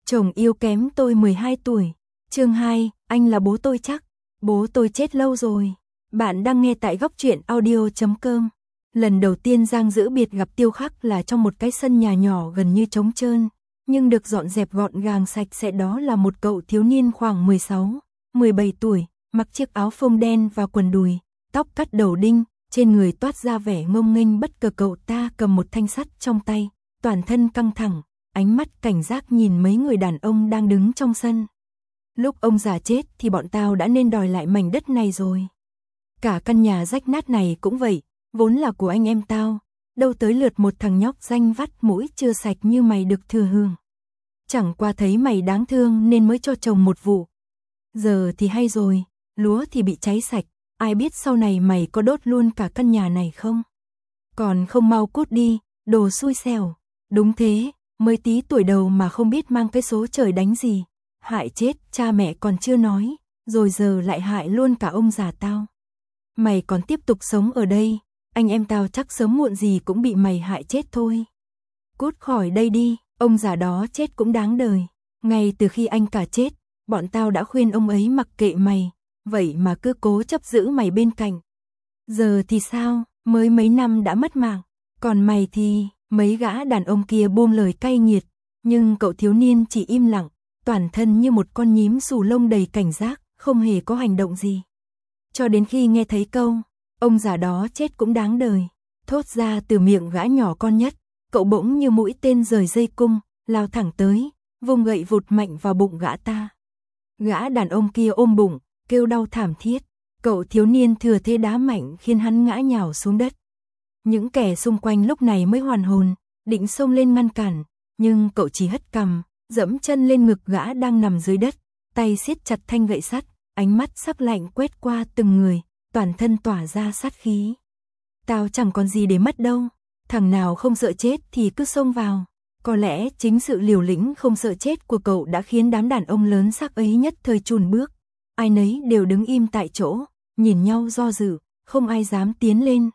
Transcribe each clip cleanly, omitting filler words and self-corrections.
Chồng yêu kém tôi 12 tuổi. Chương 2, anh là bố tôi chắc. Bố tôi chết lâu rồi. Bạn đang nghe tại góc truyện audio.com. Lần đầu tiên Giang Dữ Biệt gặp Tiêu Khắc là trong một cái sân nhà nhỏ gần như trống trơn, nhưng được dọn dẹp gọn gàng sạch sẽ. Đó là một cậu thiếu niên khoảng 16, 17 tuổi, mặc chiếc áo phông đen và quần đùi, tóc cắt đầu đinh, trên người toát ra vẻ ngông nghênh bất ngờ. Cậu ta cầm một thanh sắt trong tay, toàn thân căng thẳng, ánh mắt cảnh giác nhìn mấy người đàn ông đang đứng trong sân. Lúc ông già chết thì bọn tao đã nên đòi lại mảnh đất này rồi. Cả căn nhà rách nát này cũng vậy, vốn là của anh em tao, đâu tới lượt một thằng nhóc danh vắt mũi chưa sạch như mày được thừa hưởng. Chẳng qua thấy mày đáng thương nên mới cho trồng một vụ. Giờ thì hay rồi, lúa thì bị cháy sạch, ai biết sau này mày có đốt luôn cả căn nhà này không? Còn không mau cút đi, đồ xui xẻo. Đúng thế, mới tí tuổi đầu mà không biết mang cái số trời đánh gì. Hại chết cha mẹ còn chưa nói, rồi giờ lại hại luôn cả ông già tao. Mày còn tiếp tục sống ở đây, anh em tao chắc sớm muộn gì cũng bị mày hại chết thôi. Cút khỏi đây đi, ông già đó chết cũng đáng đời. Ngay từ khi anh cả chết, bọn tao đã khuyên ông ấy mặc kệ mày, vậy mà cứ cố chấp giữ mày bên cạnh. Giờ thì sao, mới mấy năm đã mất mạng, còn mày thì... Mấy gã đàn ông kia buông lời cay nghiệt, nhưng cậu thiếu niên chỉ im lặng, toàn thân như một con nhím xù lông đầy cảnh giác, không hề có hành động gì. Cho đến khi nghe thấy câu, ông già đó chết cũng đáng đời, thốt ra từ miệng gã nhỏ con nhất, cậu bỗng như mũi tên rời dây cung, lao thẳng tới, vùng gậy vụt mạnh vào bụng gã ta. Gã đàn ông kia ôm bụng, kêu đau thảm thiết, cậu thiếu niên thừa thế đá mạnh khiến hắn ngã nhào xuống đất. Những kẻ xung quanh lúc này mới hoàn hồn, định xông lên ngăn cản, nhưng cậu chỉ hất cằm, dẫm chân lên ngực gã đang nằm dưới đất, tay siết chặt thanh gậy sắt, ánh mắt sắc lạnh quét qua từng người, toàn thân tỏa ra sát khí. Tao chẳng còn gì để mất đâu, thằng nào không sợ chết thì cứ xông vào. Có lẽ chính sự liều lĩnh không sợ chết của cậu đã khiến đám đàn ông lớn xác ấy nhất thời chùn bước. Ai nấy đều đứng im tại chỗ, nhìn nhau do dự, không ai dám tiến lên.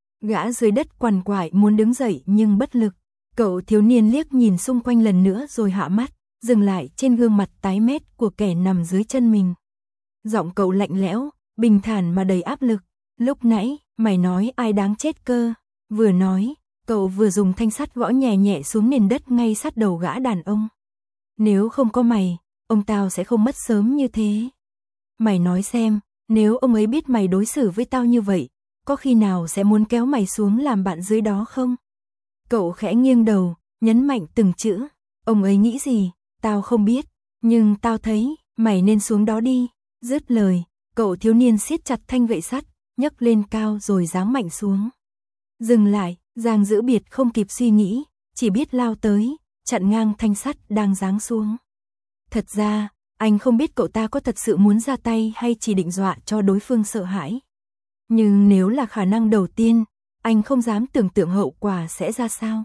Gã dưới đất quằn quại muốn đứng dậy nhưng bất lực. Cậu thiếu niên liếc nhìn xung quanh lần nữa rồi hạ mắt, dừng lại trên gương mặt tái mét của kẻ nằm dưới chân mình. Giọng cậu lạnh lẽo, bình thản mà đầy áp lực. Lúc nãy, mày nói ai đáng chết cơ? Vừa nói, cậu vừa dùng thanh sắt gõ nhẹ nhẹ xuống nền đất ngay sát đầu gã đàn ông. Nếu không có mày, ông tao sẽ không mất sớm như thế. Mày nói xem, nếu ông ấy biết mày đối xử với tao như vậy, có khi nào sẽ muốn kéo mày xuống làm bạn dưới đó không? Cậu khẽ nghiêng đầu, nhấn mạnh từng chữ. Ông ấy nghĩ gì, tao không biết, nhưng tao thấy, mày nên xuống đó đi. Dứt lời, cậu thiếu niên siết chặt thanh gậy sắt, nhấc lên cao rồi giáng mạnh xuống. Dừng lại, Giang Dữ Biệt không kịp suy nghĩ, chỉ biết lao tới, chặn ngang thanh sắt đang giáng xuống. Thật ra, anh không biết cậu ta có thật sự muốn ra tay hay chỉ định dọa cho đối phương sợ hãi. Nhưng nếu là khả năng đầu tiên, anh không dám tưởng tượng hậu quả sẽ ra sao.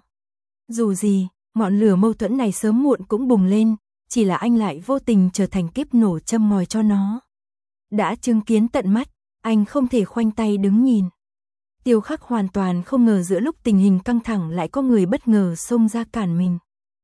Dù gì, ngọn lửa mâu thuẫn này sớm muộn cũng bùng lên, chỉ là anh lại vô tình trở thành kiếp nổ châm ngòi cho nó. Đã chứng kiến tận mắt, anh không thể khoanh tay đứng nhìn. Tiêu Khắc hoàn toàn không ngờ giữa lúc tình hình căng thẳng lại có người bất ngờ xông ra cản mình.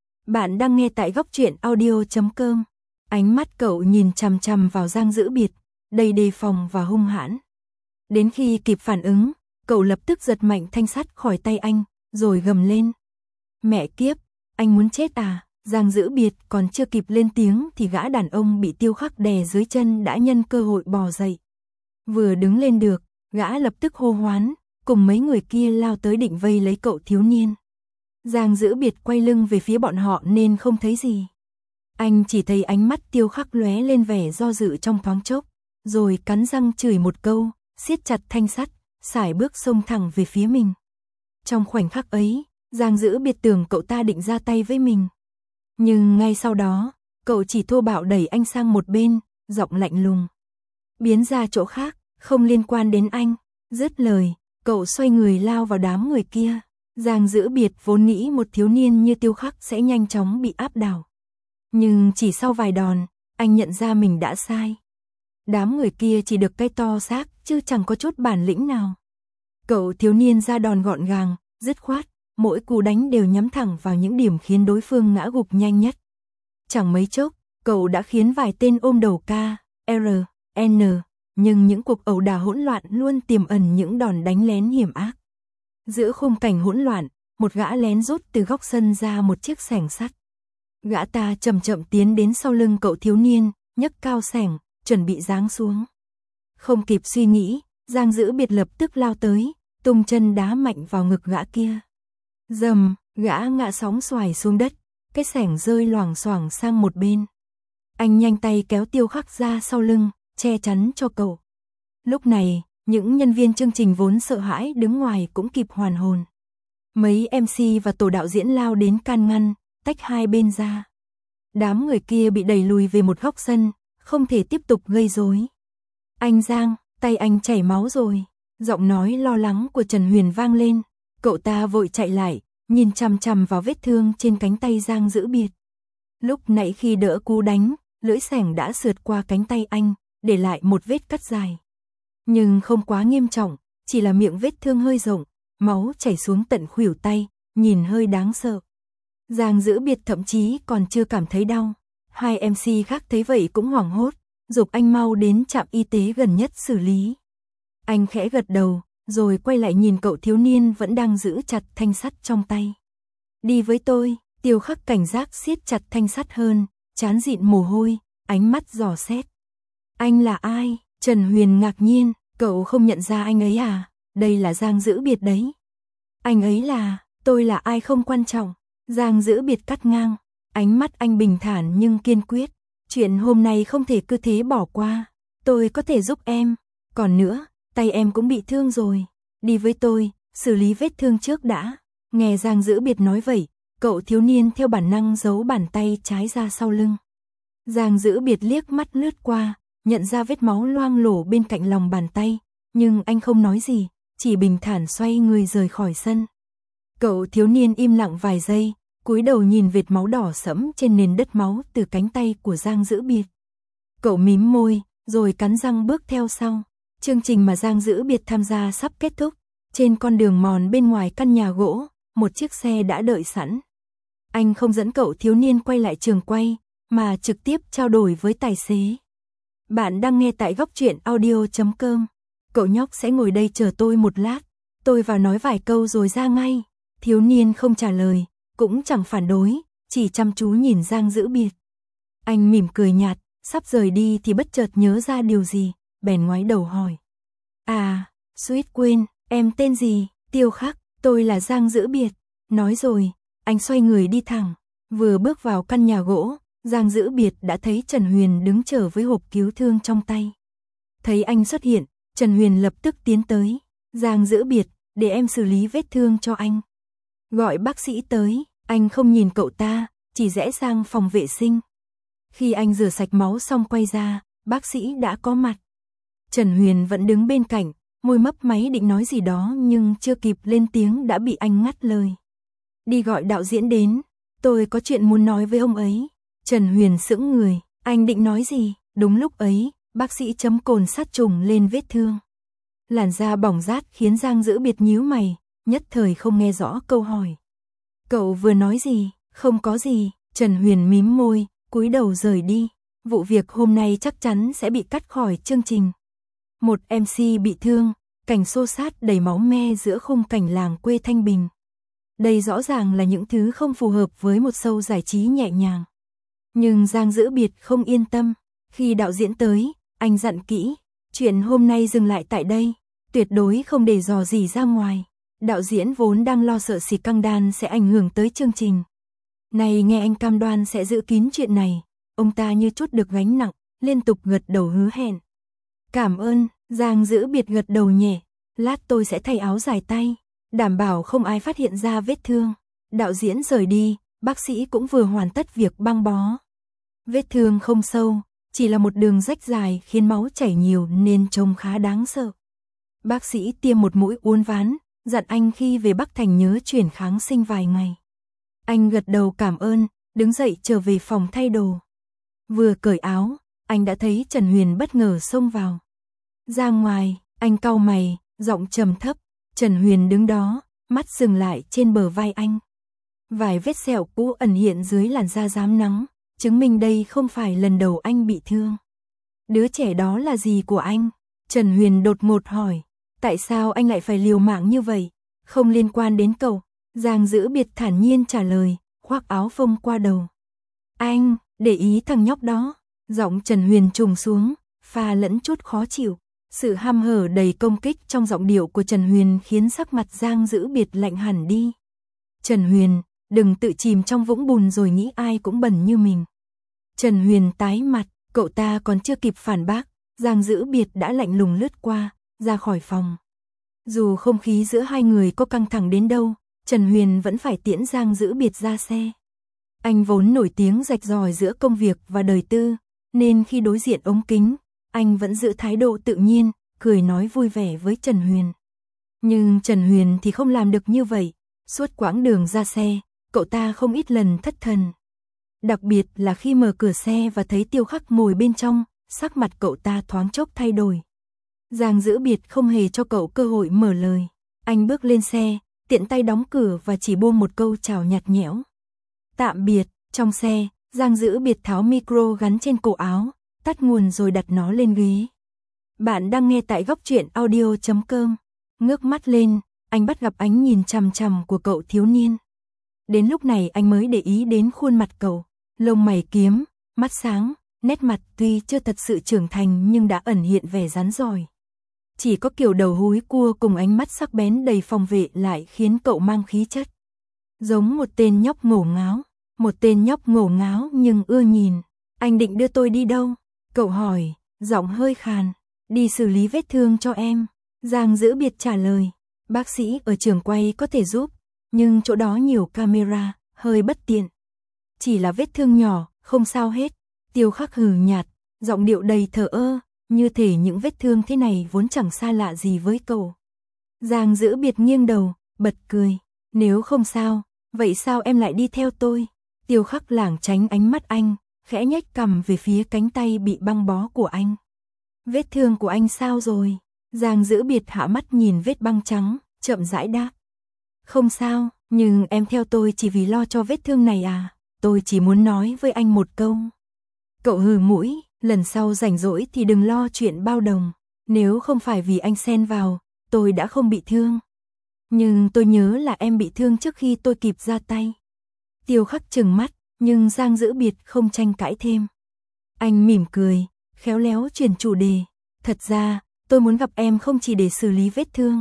Bạn đang nghe tại góc truyện audio.com. Ánh mắt cậu nhìn chằm chằm vào Giang Dữ Biệt, đầy đề phòng và hung hãn. Đến khi kịp phản ứng, cậu lập tức giật mạnh thanh sắt khỏi tay anh, rồi gầm lên. Mẹ kiếp, anh muốn chết à? Giang Dữ Biệt còn chưa kịp lên tiếng thì gã đàn ông bị Tiêu Khắc đè dưới chân đã nhân cơ hội bò dậy. Vừa đứng lên được, gã lập tức hô hoán, cùng mấy người kia lao tới định vây lấy cậu thiếu niên. Giang Dữ Biệt quay lưng về phía bọn họ nên không thấy gì. Anh chỉ thấy ánh mắt Tiêu Khắc lóe lên vẻ do dự trong thoáng chốc, rồi cắn răng chửi một câu, siết chặt thanh sắt, sải bước xông thẳng về phía mình. Trong khoảnh khắc ấy, Giang Dữ Biệt tưởng cậu ta định ra tay với mình. Nhưng ngay sau đó, cậu chỉ thô bạo đẩy anh sang một bên, giọng lạnh lùng. Biến ra chỗ khác, không liên quan đến anh. Dứt lời, cậu xoay người lao vào đám người kia. Giang Dữ Biệt vốn nghĩ một thiếu niên như Tiêu Khắc sẽ nhanh chóng bị áp đảo. Nhưng chỉ sau vài đòn, anh nhận ra mình đã sai. Đám người kia chỉ được cái to xác chứ chẳng có chút bản lĩnh nào. Cậu thiếu niên ra đòn gọn gàng, dứt khoát, mỗi cú đánh đều nhắm thẳng vào những điểm khiến đối phương ngã gục nhanh nhất. Chẳng mấy chốc, cậu đã khiến vài tên ôm đầu K, R, N, nhưng những cuộc ẩu đả hỗn loạn luôn tiềm ẩn những đòn đánh lén hiểm ác. Giữa khung cảnh hỗn loạn, một gã lén rút từ góc sân ra một chiếc xẻng sắt. Gã ta chậm chậm tiến đến sau lưng cậu thiếu niên, nhấc cao xẻng, chuẩn bị giáng xuống. Không kịp suy nghĩ, Giang Dữ Biệt lập tức lao tới, tung chân đá mạnh vào ngực gã kia. Dầm, gã ngã sóng xoài xuống đất, cái xẻng rơi loảng xoảng sang một bên. Anh nhanh tay kéo Tiêu Khắc ra sau lưng, che chắn cho cậu. Lúc này, những nhân viên chương trình vốn sợ hãi đứng ngoài cũng kịp hoàn hồn. Mấy MC và tổ đạo diễn lao đến can ngăn, tách hai bên ra. Đám người kia bị đẩy lùi về một góc sân, không thể tiếp tục gây rối. Anh Giang, tay anh chảy máu rồi. Giọng nói lo lắng của Trần Huyền vang lên. Cậu ta vội chạy lại, nhìn chằm chằm vào vết thương trên cánh tay Giang Dữ Biệt. Lúc nãy khi đỡ cú đánh, lưỡi xẻng đã sượt qua cánh tay anh, để lại một vết cắt dài. Nhưng không quá nghiêm trọng, chỉ là miệng vết thương hơi rộng, máu chảy xuống tận khuỷu tay, nhìn hơi đáng sợ. Giang Dữ Biệt thậm chí còn chưa cảm thấy đau. Hai MC khác thấy vậy cũng hoảng hốt, giục anh mau đến trạm y tế gần nhất xử lý. Anh khẽ gật đầu, rồi quay lại nhìn cậu thiếu niên vẫn đang giữ chặt thanh sắt trong tay. Đi với tôi. Tiêu Khắc cảnh giác siết chặt thanh sắt hơn, trán dịn mồ hôi, ánh mắt dò xét. Anh là ai? Trần Huyền ngạc nhiên, cậu không nhận ra anh ấy à? Đây là Giang Dữ Biệt đấy. Anh ấy là, tôi là ai không quan trọng. Giang Dữ Biệt cắt ngang, ánh mắt anh bình thản nhưng kiên quyết. Chuyện hôm nay không thể cứ thế bỏ qua. Tôi có thể giúp em. Còn nữa, tay em cũng bị thương rồi. Đi với tôi, xử lý vết thương trước đã. Nghe Giang Dữ Biệt nói vậy, cậu thiếu niên theo bản năng giấu bàn tay trái ra sau lưng. Giang Dữ Biệt liếc mắt lướt qua, nhận ra vết máu loang lổ bên cạnh lòng bàn tay, nhưng anh không nói gì, chỉ bình thản xoay người rời khỏi sân. Cậu thiếu niên im lặng vài giây, cúi đầu nhìn vệt máu đỏ sẫm trên nền đất máu từ cánh tay của Giang Dữ Biệt. Cậu mím môi, rồi cắn răng bước theo sau. Chương trình mà Giang Dữ Biệt tham gia sắp kết thúc. Trên con đường mòn bên ngoài căn nhà gỗ, một chiếc xe đã đợi sẵn. Anh không dẫn cậu thiếu niên quay lại trường quay, mà trực tiếp trao đổi với tài xế. Bạn đang nghe tại góc truyện audio.com. Cậu nhóc sẽ ngồi đây chờ tôi một lát. Tôi vào nói vài câu rồi ra ngay. Thiếu niên không trả lời, cũng chẳng phản đối, chỉ chăm chú nhìn Giang Dữ Biệt. Anh mỉm cười nhạt, sắp rời đi thì bất chợt nhớ ra điều gì, bèn ngoái đầu hỏi. À, suýt quên, em tên gì? Tiêu Khắc, tôi là Giang Dữ Biệt. Nói rồi, anh xoay người đi thẳng. Vừa bước vào căn nhà gỗ, Giang Dữ Biệt đã thấy Trần Huyền đứng chờ với hộp cứu thương trong tay. Thấy anh xuất hiện, Trần Huyền lập tức tiến tới. Giang Dữ Biệt, để em xử lý vết thương cho anh. Gọi bác sĩ tới, anh không nhìn cậu ta, chỉ rẽ sang phòng vệ sinh. Khi anh rửa sạch máu xong quay ra, bác sĩ đã có mặt. Trần Huyền vẫn đứng bên cạnh, môi mấp máy định nói gì đó nhưng chưa kịp lên tiếng đã bị anh ngắt lời. Đi gọi đạo diễn đến, tôi có chuyện muốn nói với ông ấy. Trần Huyền sững người, anh định nói gì? Đúng lúc ấy, bác sĩ chấm cồn sát trùng lên vết thương. Làn da bỏng rát khiến Giang Dữ Biệt nhíu mày, nhất thời không nghe rõ câu hỏi. Cậu vừa nói gì? Không có gì. Trần Huyền mím môi, cúi đầu rời đi. Vụ việc hôm nay chắc chắn sẽ bị cắt khỏi chương trình. Một MC bị thương, cảnh xô xát đầy máu me giữa khung cảnh làng quê Thanh Bình. Đây rõ ràng là những thứ không phù hợp với một show giải trí nhẹ nhàng. Nhưng Giang Dữ Biệt không yên tâm. Khi đạo diễn tới, anh dặn kỹ, chuyện hôm nay dừng lại tại đây, tuyệt đối không để dò gì ra ngoài. Đạo diễn vốn đang lo sợ xì căng đan sẽ ảnh hưởng tới chương trình. Này nghe anh cam đoan sẽ giữ kín chuyện này, ông ta như chút được gánh nặng, liên tục gật đầu hứa hẹn. Cảm ơn, Giang Dữ Biệt gật đầu nhẹ, lát tôi sẽ thay áo dài tay, đảm bảo không ai phát hiện ra vết thương. Đạo diễn rời đi, bác sĩ cũng vừa hoàn tất việc băng bó. Vết thương không sâu, chỉ là một đường rách dài khiến máu chảy nhiều nên trông khá đáng sợ. Bác sĩ tiêm một mũi uốn ván, dặn anh khi về Bắc Thành nhớ chuyển kháng sinh vài ngày. Anh gật đầu cảm ơn, đứng dậy trở về phòng thay đồ. Vừa cởi áo, anh đã thấy Trần Huyền bất ngờ xông vào. Ra ngoài, anh cau mày, giọng trầm thấp. Trần Huyền đứng đó, mắt dừng lại trên bờ vai anh. Vài vết sẹo cũ ẩn hiện dưới làn da rám nắng, chứng minh đây không phải lần đầu anh bị thương. Đứa trẻ đó là gì của anh? Trần Huyền đột ngột hỏi. Tại sao anh lại phải liều mạng như vậy? Không liên quan đến cậu. Giang Dữ Biệt thản nhiên trả lời, khoác áo phông qua đầu. Anh, để ý thằng nhóc đó. Giọng Trần Huyền trùng xuống, pha lẫn chút khó chịu. Sự hăm hở đầy công kích trong giọng điệu của Trần Huyền khiến sắc mặt Giang Dữ Biệt lạnh hẳn đi. Trần Huyền, đừng tự chìm trong vũng bùn rồi nghĩ ai cũng bẩn như mình. Trần Huyền tái mặt, cậu ta còn chưa kịp phản bác, Giang Dữ Biệt đã lạnh lùng lướt qua, ra khỏi phòng. Dù không khí giữa hai người có căng thẳng đến đâu, Trần Huyền vẫn phải tiễn Giang Dữ Biệt ra xe. Anh vốn nổi tiếng rạch ròi giữa công việc và đời tư, nên khi đối diện ống kính, anh vẫn giữ thái độ tự nhiên, cười nói vui vẻ với Trần Huyền. Nhưng Trần Huyền thì không làm được như vậy, suốt quãng đường ra xe, cậu ta không ít lần thất thần. Đặc biệt là khi mở cửa xe và thấy Tiêu Khắc ngồi bên trong, sắc mặt cậu ta thoáng chốc thay đổi. Giang Dữ Biệt không hề cho cậu cơ hội mở lời. Anh bước lên xe, tiện tay đóng cửa và chỉ buông một câu chào nhạt nhẽo. Tạm biệt. Trong xe, Giang Dữ Biệt tháo micro gắn trên cổ áo, tắt nguồn rồi đặt nó lên ghế. Bạn đang nghe tại Góc Truyện Audio.com. Ngước mắt lên, anh bắt gặp ánh nhìn chằm chằm của cậu thiếu niên. Đến lúc này anh mới để ý đến khuôn mặt cậu, lông mày kiếm, mắt sáng, nét mặt tuy chưa thật sự trưởng thành nhưng đã ẩn hiện vẻ rắn rỏi. Chỉ có kiểu đầu húi cua cùng ánh mắt sắc bén đầy phòng vệ lại khiến cậu mang khí chất. Giống một tên nhóc ngổ ngáo, nhưng ưa nhìn. Anh định đưa tôi đi đâu? Cậu hỏi, giọng hơi khàn. Đi xử lý vết thương cho em. Giang Dữ Biệt trả lời. Bác sĩ ở trường quay có thể giúp, nhưng chỗ đó nhiều camera, hơi bất tiện. Chỉ là vết thương nhỏ, không sao hết. Tiêu Khắc hừ nhạt, giọng điệu đầy thờ ơ, như thể những vết thương thế này vốn chẳng xa lạ gì với cậu. Giang Dữ Biệt nghiêng đầu, bật cười. Nếu không sao, vậy sao em lại đi theo tôi? Tiêu Khắc lảng tránh ánh mắt anh, khẽ nhếch cằm về phía cánh tay bị băng bó của anh. Vết thương của anh sao rồi? Giang Dữ Biệt hạ mắt nhìn vết băng trắng, chậm rãi đáp. Không sao, nhưng em theo tôi chỉ vì lo cho vết thương này à? Tôi chỉ muốn nói với anh một câu. Cậu hừ mũi, lần sau rảnh rỗi thì đừng lo chuyện bao đồng. Nếu không phải vì anh xen vào, tôi đã không bị thương. Nhưng tôi nhớ là em bị thương trước khi tôi kịp ra tay. Tiêu Khắc trừng mắt, nhưng Giang Dữ Biệt không tranh cãi thêm. Anh mỉm cười, khéo léo chuyển chủ đề. Thật ra, tôi muốn gặp em không chỉ để xử lý vết thương.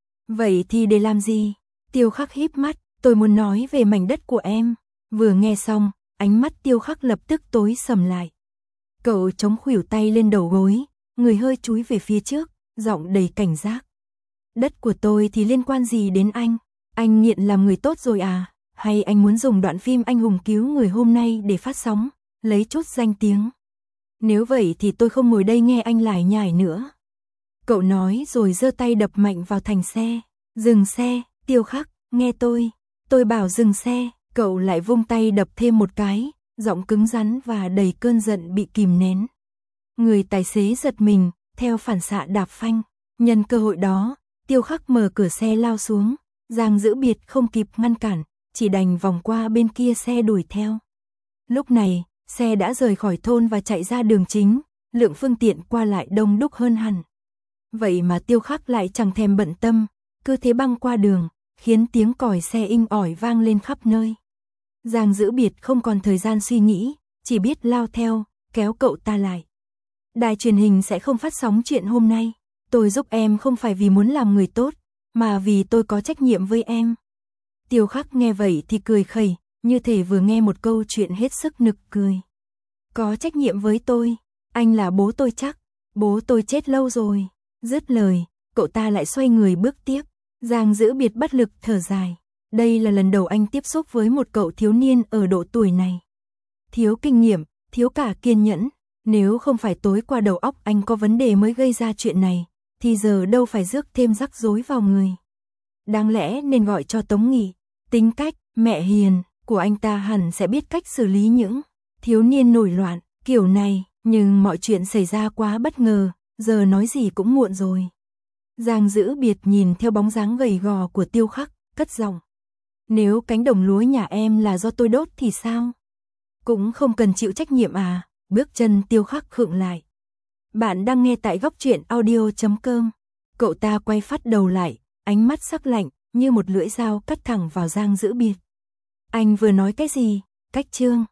Vậy thì để làm gì? Tiêu Khắc híp mắt, tôi muốn nói về mảnh đất của em. Vừa nghe xong, ánh mắt Tiêu Khắc lập tức tối sầm lại. Cậu chống khuỷu tay lên đầu gối, người hơi chúi về phía trước, giọng đầy cảnh giác. Đất của tôi thì liên quan gì đến anh? Anh nghiện làm người tốt rồi à? Hay anh muốn dùng đoạn phim anh hùng cứu người hôm nay để phát sóng, lấy chút danh tiếng? Nếu vậy thì tôi không ngồi đây nghe anh lải nhải nữa. Cậu nói rồi giơ tay đập mạnh vào thành xe. Dừng xe, Tiêu Khắc, nghe tôi bảo dừng xe. Cậu lại vung tay đập thêm một cái, giọng cứng rắn và đầy cơn giận bị kìm nén. Người tài xế giật mình, theo phản xạ đạp phanh. Nhân cơ hội đó, Tiêu Khắc mở cửa xe lao xuống. Giang Dữ Biệt không kịp ngăn cản, chỉ đành vòng qua bên kia xe đuổi theo. Lúc này, xe đã rời khỏi thôn và chạy ra đường chính, lượng phương tiện qua lại đông đúc hơn hẳn. Vậy mà Tiêu Khắc lại chẳng thèm bận tâm, cứ thế băng qua đường, khiến tiếng còi xe inh ỏi vang lên khắp nơi. Giang Dữ Biệt không còn thời gian suy nghĩ, chỉ biết lao theo, kéo cậu ta lại. Đài truyền hình sẽ không phát sóng chuyện hôm nay. Tôi giúp em không phải vì muốn làm người tốt, mà vì tôi có trách nhiệm với em. Tiêu Khắc nghe vậy thì cười khẩy, như thể vừa nghe một câu chuyện hết sức nực cười. Có trách nhiệm với tôi? Anh là bố tôi chắc. Bố tôi chết lâu rồi. Dứt lời, cậu ta lại xoay người bước tiếp. Giang Dữ Biệt bất lực thở dài. Đây là lần đầu anh tiếp xúc với một cậu thiếu niên ở độ tuổi này. Thiếu kinh nghiệm, thiếu cả kiên nhẫn. Nếu không phải tối qua đầu óc anh có vấn đề mới gây ra chuyện này, thì giờ đâu phải rước thêm rắc rối vào người. Đáng lẽ nên gọi cho Tống Nghị. Tính cách, mẹ hiền, của anh ta hẳn sẽ biết cách xử lý những thiếu niên nổi loạn, kiểu này. Nhưng mọi chuyện xảy ra quá bất ngờ, giờ nói gì cũng muộn rồi. Giang Dữ Biệt nhìn theo bóng dáng gầy gò của Tiêu Khắc, cất giọng. Nếu cánh đồng lúa nhà em là do tôi đốt thì sao? Cũng không cần chịu trách nhiệm à? Bước chân Tiêu Khắc khựng lại. Bạn đang nghe tại góc truyện audio.com. Cậu ta quay phát đầu lại, ánh mắt sắc lạnh, như một lưỡi dao cắt thẳng vào Giang Dữ Biệt. Anh vừa nói cái gì? Cách chương